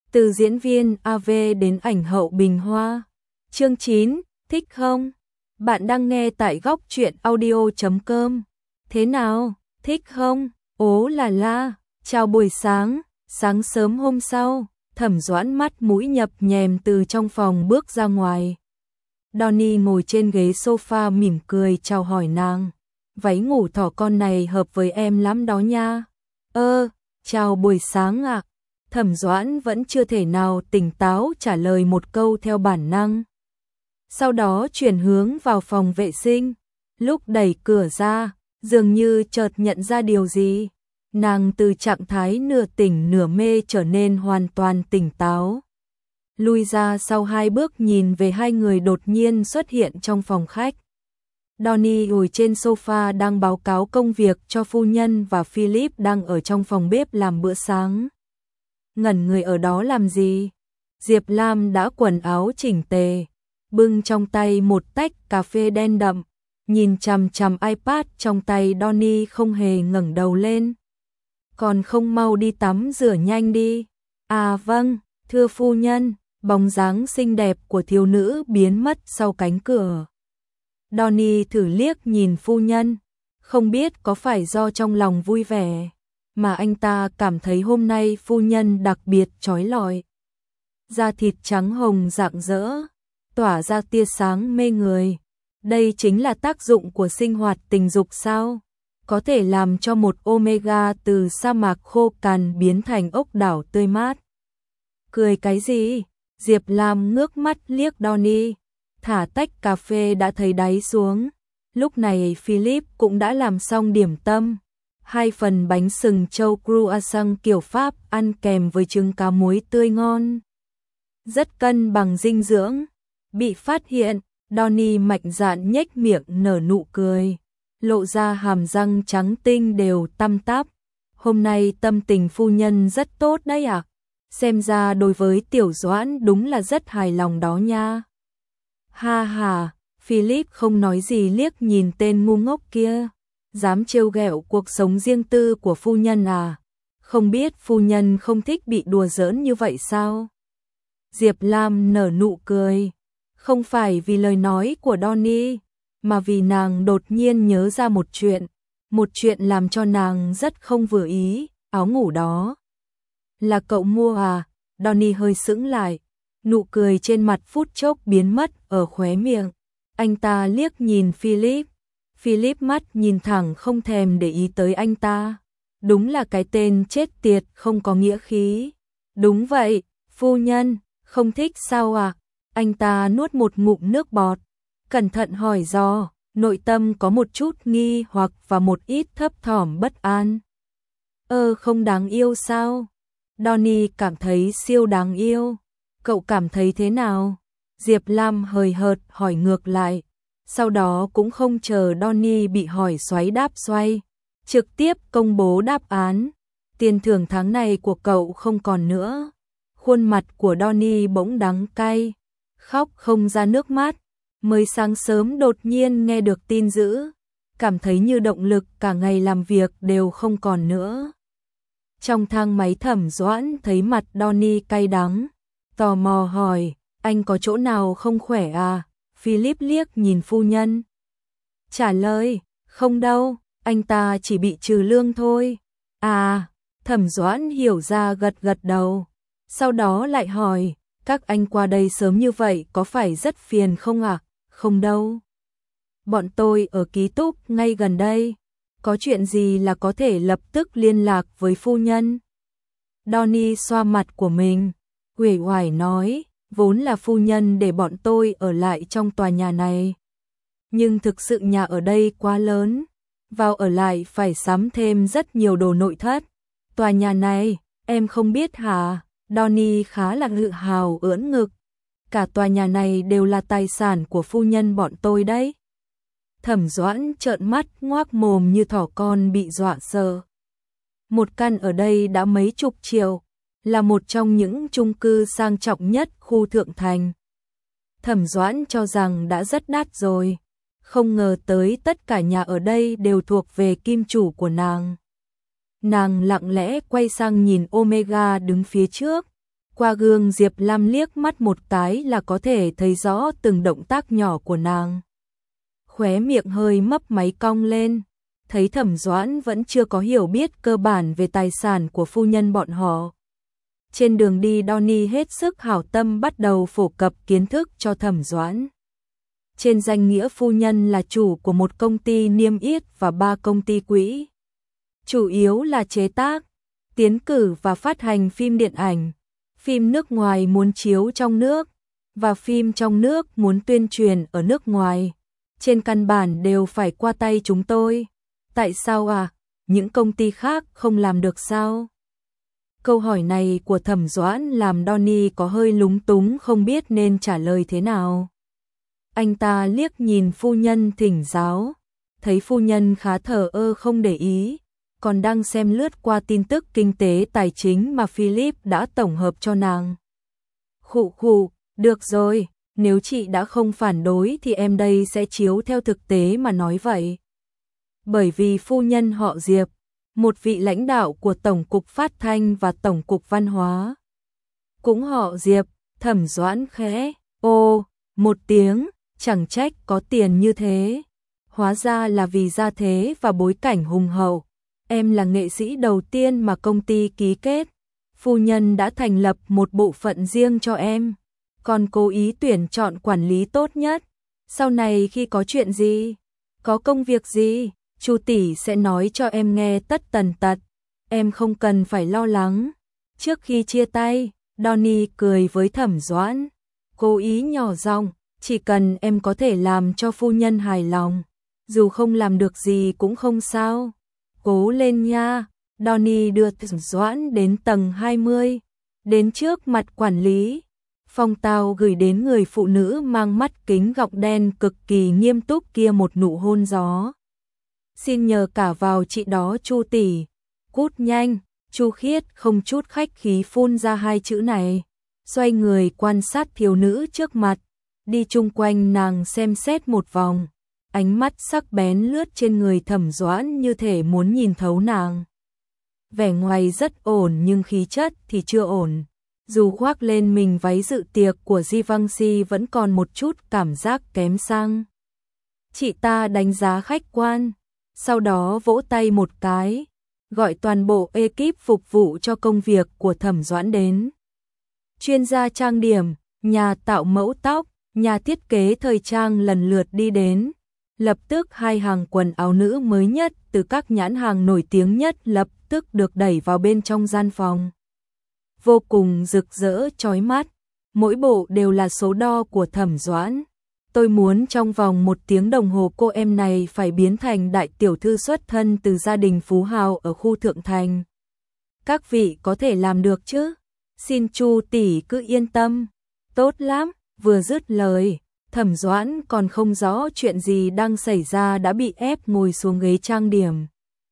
Từ diễn viên AV đến ảnh hậu bình hoa. Chương 9, thích không? Bạn đang nghe tại góc truyện audio.com. Thế nào, thích không? Ố là la, chào buổi sáng, sáng sớm hôm sau, Thẩm Doãn mắt mũi nhập nhèm từ trong phòng bước ra ngoài. Donnie ngồi trên ghế sofa mỉm cười chào hỏi nàng. Váy ngủ thỏ con này hợp với em lắm đó nha. Chào buổi sáng ạ. Thẩm Doãn vẫn chưa thể nào tỉnh táo trả lời một câu theo bản năng. Sau đó chuyển hướng vào phòng vệ sinh. Lúc đẩy cửa ra, dường như chợt nhận ra điều gì. Nàng từ trạng thái nửa tỉnh nửa mê trở nên hoàn toàn tỉnh táo. Lui ra sau 2 bước nhìn về hai người đột nhiên xuất hiện trong phòng khách. Donnie ngồi trên sofa đang báo cáo công việc cho phu nhân và Philip đang ở trong phòng bếp làm bữa sáng. Ngẩn người ở đó làm gì? Diệp Lam đã quần áo chỉnh tề, bưng trong tay một tách cà phê đen đậm, nhìn chằm chằm iPad trong tay Donnie không hề ngẩng đầu lên. Còn không mau đi tắm rửa nhanh đi. À vâng, thưa phu nhân. Bóng dáng xinh đẹp của thiếu nữ biến mất sau cánh cửa. Donnie thử liếc nhìn phu nhân, không biết có phải do trong lòng vui vẻ, mà anh ta cảm thấy hôm nay phu nhân đặc biệt chói lọi. Da thịt trắng hồng rạng rỡ, tỏa ra tia sáng mê người. Đây chính là tác dụng của sinh hoạt tình dục sao? Có thể làm cho một omega từ sa mạc khô cằn biến thành ốc đảo tươi mát. Cười cái gì? Diệp Lam ngước mắt liếc Donnie, thả tách cà phê đã thấy đáy xuống. Lúc này Philip cũng đã làm xong điểm tâm. 2 phần bánh sừng trâu croissant kiểu Pháp ăn kèm với trứng cá muối tươi ngon. Rất cân bằng dinh dưỡng. Bị phát hiện, Donnie mạnh dạn nhếch miệng nở nụ cười, lộ ra hàm răng trắng tinh đều tăm tắp. Hôm nay tâm tình phu nhân rất tốt đấy ạ. Xem ra đối với Tiểu Doãn đúng là rất hài lòng đó nha. Ha ha, Philip không nói gì liếc nhìn tên ngu ngốc kia. Dám trêu ghẹo cuộc sống riêng tư của phu nhân à? Không biết phu nhân không thích bị đùa giỡn như vậy sao? Diệp Lam nở nụ cười. Không phải vì lời nói của Donnie, mà vì nàng đột nhiên nhớ ra một chuyện làm cho nàng rất không vừa ý. Áo ngủ đó là cậu mua à? Donnie hơi sững lại, nụ cười trên mặt phút chốc biến mất ở khóe miệng. Anh ta liếc nhìn Philip. Philip mắt nhìn thẳng không thèm để ý tới anh ta. Đúng là cái tên chết tiệt không có nghĩa khí. Đúng vậy, phu nhân, không thích sao à? Anh ta nuốt một ngụm nước bọt, cẩn thận hỏi dò, nội tâm có một chút nghi hoặc và một ít thấp thỏm bất an. Không đáng yêu sao? Donnie cảm thấy siêu đáng yêu. Cậu cảm thấy thế nào? Diệp Lam hời hợt hỏi ngược lại. Sau đó cũng không chờ Donnie bị hỏi xoáy đáp xoay, trực tiếp công bố đáp án. Tiền thưởng tháng này của cậu không còn nữa. Khuôn mặt của Donnie bỗng đắng cay, khóc không ra nước mắt. Mới sáng sớm đột nhiên nghe được tin dữ, cảm thấy như động lực cả ngày làm việc đều không còn nữa. Trong thang máy Thẩm Doãn thấy mặt Donnie cay đắng, tò mò hỏi, anh có chỗ nào không khỏe à? Philip liếc nhìn phu nhân, trả lời, không đâu, anh ta chỉ bị trừ lương thôi. À, Thẩm Doãn hiểu ra gật gật đầu, sau đó lại hỏi, các anh qua đây sớm như vậy có phải rất phiền không ạ? Không đâu. Bọn tôi ở ký túc ngay gần đây. Có chuyện gì là có thể lập tức liên lạc với phu nhân. Donnie xoa mặt của mình, uể oải nói, vốn là phu nhân để bọn tôi ở lại trong tòa nhà này. Nhưng thực sự nhà ở đây quá lớn, vào ở lại phải sắm thêm rất nhiều đồ nội thất. Tòa nhà này, em không biết hả? Donnie khá là tự hào ưỡn ngực. Cả tòa nhà này đều là tài sản của phu nhân bọn tôi đấy. Thẩm Doãn trợn mắt ngoác mồm như thỏ con bị dọa sợ. Một căn ở đây đã mấy chục triệu, là một trong những chung cư sang trọng nhất khu Thượng Thành. Thẩm Doãn cho rằng đã rất đắt rồi, không ngờ tới tất cả nhà ở đây đều thuộc về kim chủ của nàng. Nàng lặng lẽ quay sang nhìn Omega đứng phía trước, Qua gương Diệp Lam liếc mắt một cái là có thể thấy rõ từng động tác nhỏ của nàng. Khóe miệng hơi mấp máy cong lên, thấy Thẩm Doãn vẫn chưa có hiểu biết cơ bản về tài sản của phu nhân bọn họ. Trên đường đi Donnie hết sức hảo tâm bắt đầu phổ cập kiến thức cho Thẩm Doãn. Trên danh nghĩa phu nhân là chủ của một công ty niêm yết và 3 công ty quỹ. Chủ yếu là chế tác, tiến cử và phát hành phim điện ảnh, phim nước ngoài muốn chiếu trong nước, và phim trong nước muốn tuyên truyền ở nước ngoài. Trên căn bản đều phải qua tay chúng tôi. Tại sao à? Những công ty khác không làm được sao? Câu hỏi này của Thẩm Doãn làm Donnie có hơi lúng túng không biết nên trả lời thế nào. Anh ta liếc nhìn phu nhân thỉnh giáo, thấy phu nhân khá thờ ơ không để ý, còn đang xem lướt qua tin tức kinh tế tài chính mà Philip đã tổng hợp cho nàng. Khụ khụ, được rồi, nếu chị đã không phản đối thì em đây sẽ chiếu theo thực tế mà nói vậy. Bởi vì phu nhân họ Diệp, một vị lãnh đạo của Tổng cục Phát thanh và Tổng cục Văn hóa. Cũng họ Diệp, Thẩm Doãn khẽ, ô, một tiếng, chẳng trách có tiền như thế. Hóa ra là vì gia thế và bối cảnh hùng hậu. Em là nghệ sĩ đầu tiên mà công ty ký kết. Phu nhân đã thành lập một bộ phận riêng cho em, còn cố ý tuyển chọn quản lý tốt nhất. Sau này khi có chuyện gì, có công việc gì, Chu tỷ sẽ nói cho em nghe tất tần tật. Em không cần phải lo lắng. Trước khi chia tay, Donnie cười với Thẩm Doãn, cố ý nhỏ giọng, chỉ cần em có thể làm cho phu nhân hài lòng, dù không làm được gì cũng không sao. Cố lên nha. Donnie đưa Thẩm Doãn đến tầng 20, đến trước mặt quản lý. Phong Tao gửi đến người phụ nữ mang mắt kính gọng đen cực kỳ nghiêm túc kia một nụ hôn gió. Xin nhờ cả vào chị đó Chu tỷ. Cút nhanh. Chu Khiết không chút khách khí phun ra 2 chữ này, xoay người quan sát thiếu nữ trước mặt, đi chung quanh nàng xem xét một vòng, ánh mắt sắc bén lướt trên người Thẩm Doãn như thể muốn nhìn thấu nàng. Vẻ ngoài rất ổn nhưng khí chất thì chưa ổn, dù khoác lên mình váy dự tiệc của Givenchy vẫn còn một chút cảm giác kém sang. Chị ta đánh giá khách quan, sau đó vỗ tay một cái, gọi toàn bộ ekip phục vụ cho công việc của Thẩm Doãn đến. Chuyên gia trang điểm, nhà tạo mẫu tóc, nhà thiết kế thời trang lần lượt đi đến. Lập tức 2 hàng quần áo nữ mới nhất từ các nhãn hàng nổi tiếng nhất lập tức được đẩy vào bên trong gian phòng. Vô cùng rực rỡ chói mắt, mỗi bộ đều là số đo của Thẩm Doãn. Tôi muốn trong vòng 1 tiếng đồng hồ cô em này phải biến thành đại tiểu thư xuất thân từ gia đình phú hào ở khu Thượng Thành. Các vị có thể làm được chứ? Xin Chu tỷ cứ yên tâm. Tốt lắm. Vừa dứt lời, Thẩm Doãn còn không rõ chuyện gì đang xảy ra đã bị ép ngồi xuống ghế trang điểm.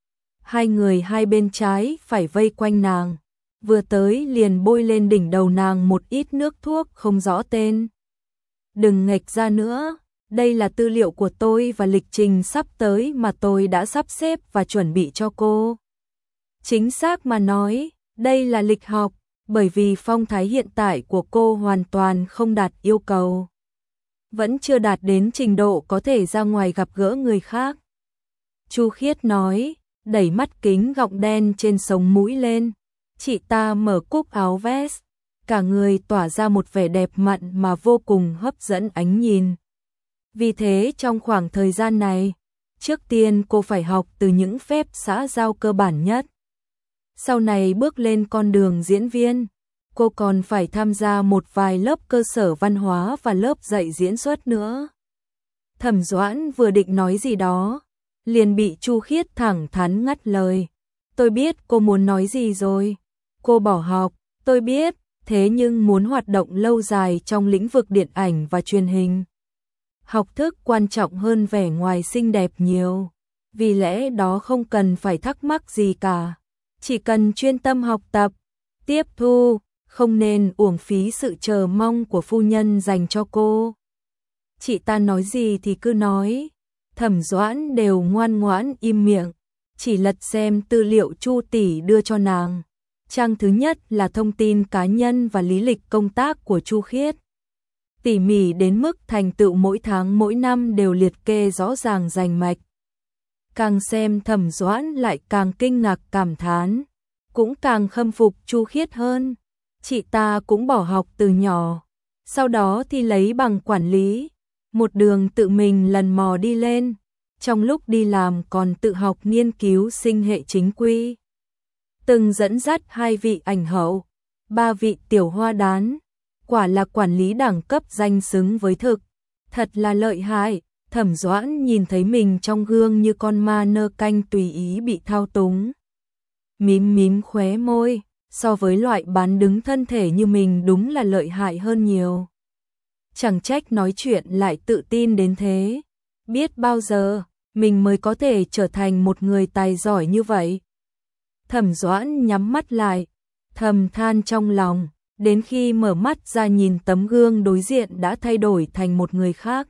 2 người hai bên trái phải vây quanh nàng, vừa tới liền bôi lên đỉnh đầu nàng một ít nước thuốc không rõ tên. Đừng nghệch ra nữa, đây là tư liệu của tôi và lịch trình sắp tới mà tôi đã sắp xếp và chuẩn bị cho cô. Chính xác mà nói, đây là lịch học, bởi vì phong thái hiện tại của cô hoàn toàn không đạt yêu cầu. Vẫn chưa đạt đến trình độ có thể ra ngoài gặp gỡ người khác. Chu Khiết nói, đẩy mắt kính gọng đen trên sống mũi lên. Chị ta mở cúc áo vest, cả người tỏa ra một vẻ đẹp mặn mà vô cùng hấp dẫn ánh nhìn. Vì thế trong khoảng thời gian này, trước tiên cô phải học từ những phép xã giao cơ bản nhất. Sau này bước lên con đường diễn viên, cô còn phải tham gia một vài lớp cơ sở văn hóa và lớp dạy diễn xuất nữa. Thẩm Doãn vừa định nói gì đó, liền bị Chu Khiết thẳng thắn ngắt lời. Tôi biết cô muốn nói gì rồi. Cô bỏ học, tôi biết, thế nhưng muốn hoạt động lâu dài trong lĩnh vực điện ảnh và truyền hình. Học thức quan trọng hơn vẻ ngoài xinh đẹp nhiều. Vì lẽ đó không cần phải thắc mắc gì cả. Chỉ cần chuyên tâm học tập, tiếp thu, không nên uổng phí sự chờ mong của phu nhân dành cho cô. Chị ta nói gì thì cứ nói. Thẩm Doãn đều ngoan ngoãn im miệng, chỉ lật xem tư liệu Chu tỷ đưa cho nàng. Trang thứ nhất là thông tin cá nhân và lý lịch công tác của Chu Khiết. Tỉ mỉ đến mức thành tựu mỗi tháng mỗi năm đều liệt kê rõ ràng rành mạch. Càng xem Thẩm Doãn lại càng kinh ngạc cảm thán, cũng càng khâm phục Chu Khiết hơn. Chị ta cũng bỏ học từ nhỏ, sau đó thì lấy bằng quản lý, một đường tự mình lần mò đi lên, trong lúc đi làm còn tự học nghiên cứu sinh hệ chính quy. Từng dẫn dắt 2 vị ảnh hậu, 3 vị tiểu hoa đán, quả là quản lý đẳng cấp danh xứng với thực, thật là lợi hại. Thẩm Doãn nhìn thấy mình trong gương như con ma nơ canh tùy ý bị thao túng. Mím mím khóe môi, so với loại bán đứng thân thể như mình đúng là lợi hại hơn nhiều. Chẳng trách nói chuyện lại tự tin đến thế, biết bao giờ mình mới có thể trở thành một người tài giỏi như vậy. Thẩm Doãn nhắm mắt lại, thầm than trong lòng, đến khi mở mắt ra nhìn tấm gương đối diện đã thay đổi thành một người khác.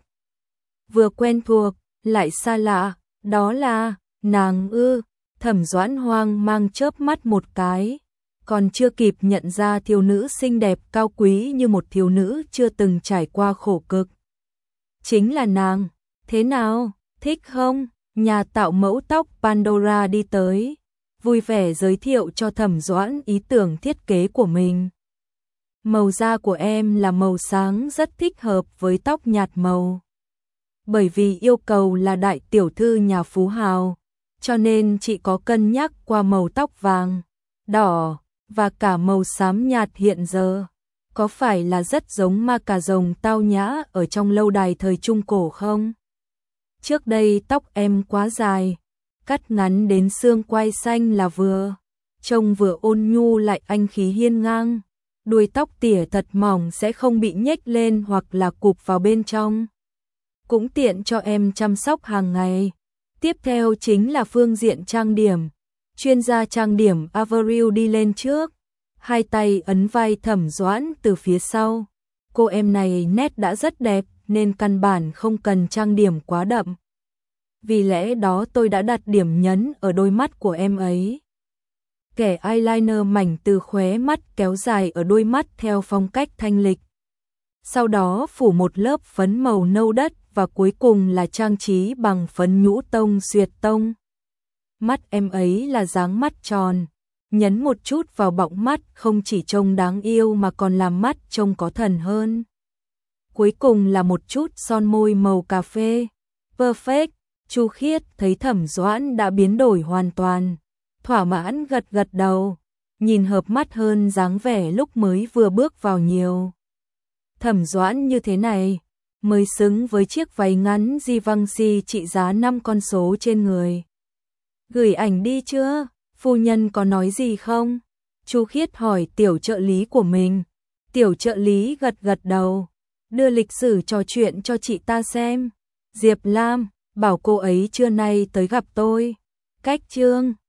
Vừa quen thuộc, lại xa lạ, đó là nàng ư? Thẩm Doãn hoang mang chớp mắt một cái, còn chưa kịp nhận ra thiếu nữ xinh đẹp cao quý như một thiếu nữ chưa từng trải qua khổ cực. Chính là nàng, thế nào, thích không? Nhà tạo mẫu tóc Pandora đi tới, vui vẻ giới thiệu cho Thẩm Doãn ý tưởng thiết kế của mình. Màu da của em là màu sáng rất thích hợp với tóc nhạt màu. Bởi vì yêu cầu là đại tiểu thư nhà phú hào, cho nên chị có cân nhắc qua màu tóc vàng, đỏ và cả màu xám nhạt hiện giờ. Có phải là rất giống ma cà rồng tao nhã ở trong lâu đài thời Trung Cổ không? Trước đây tóc em quá dài, cắt ngắn đến xương quai xanh là vừa, trông vừa ôn nhu lại anh khí hiên ngang. Đuôi tóc tỉa thật mỏng sẽ không bị nhếch lên hoặc là cụp vào bên trong. Cũng tiện cho em chăm sóc hàng ngày. Tiếp theo chính là phương diện trang điểm. Chuyên gia trang điểm Avril đi lên trước, hai tay ấn vai Thẩm Doãn từ phía sau. Cô em này nét đã rất đẹp nên căn bản không cần trang điểm quá đậm. Vì lẽ đó tôi đã đặt điểm nhấn ở đôi mắt của em ấy. Kẻ eyeliner mảnh từ khóe mắt kéo dài ở đôi mắt theo phong cách thanh lịch. Sau đó phủ một lớp phấn màu nâu đất và cuối cùng là trang trí bằng phấn nhũ tông duyệt tông. Mắt em ấy là dáng mắt tròn, nhấn một chút vào bọng mắt không chỉ trông đáng yêu mà còn làm mắt trông có thần hơn. Cuối cùng là một chút son môi màu cà phê. Perfect, Chu Khiết thấy Thẩm Doãn đã biến đổi hoàn toàn. Thỏa mãn gật gật đầu, nhìn hợp mắt hơn dáng vẻ lúc mới vừa bước vào nhiều. Thẩm Doãn như thế này, mới xứng với chiếc váy ngắn Givenchy trị giá 5 con số trên người. Gửi ảnh đi chưa? Phu nhân có nói gì không? Chu Khiết hỏi tiểu trợ lý của mình. Tiểu trợ lý gật gật đầu, đưa lịch sử trò chuyện cho chị ta xem. Diệp Lam, bảo cô ấy trưa nay tới gặp tôi. Cách chương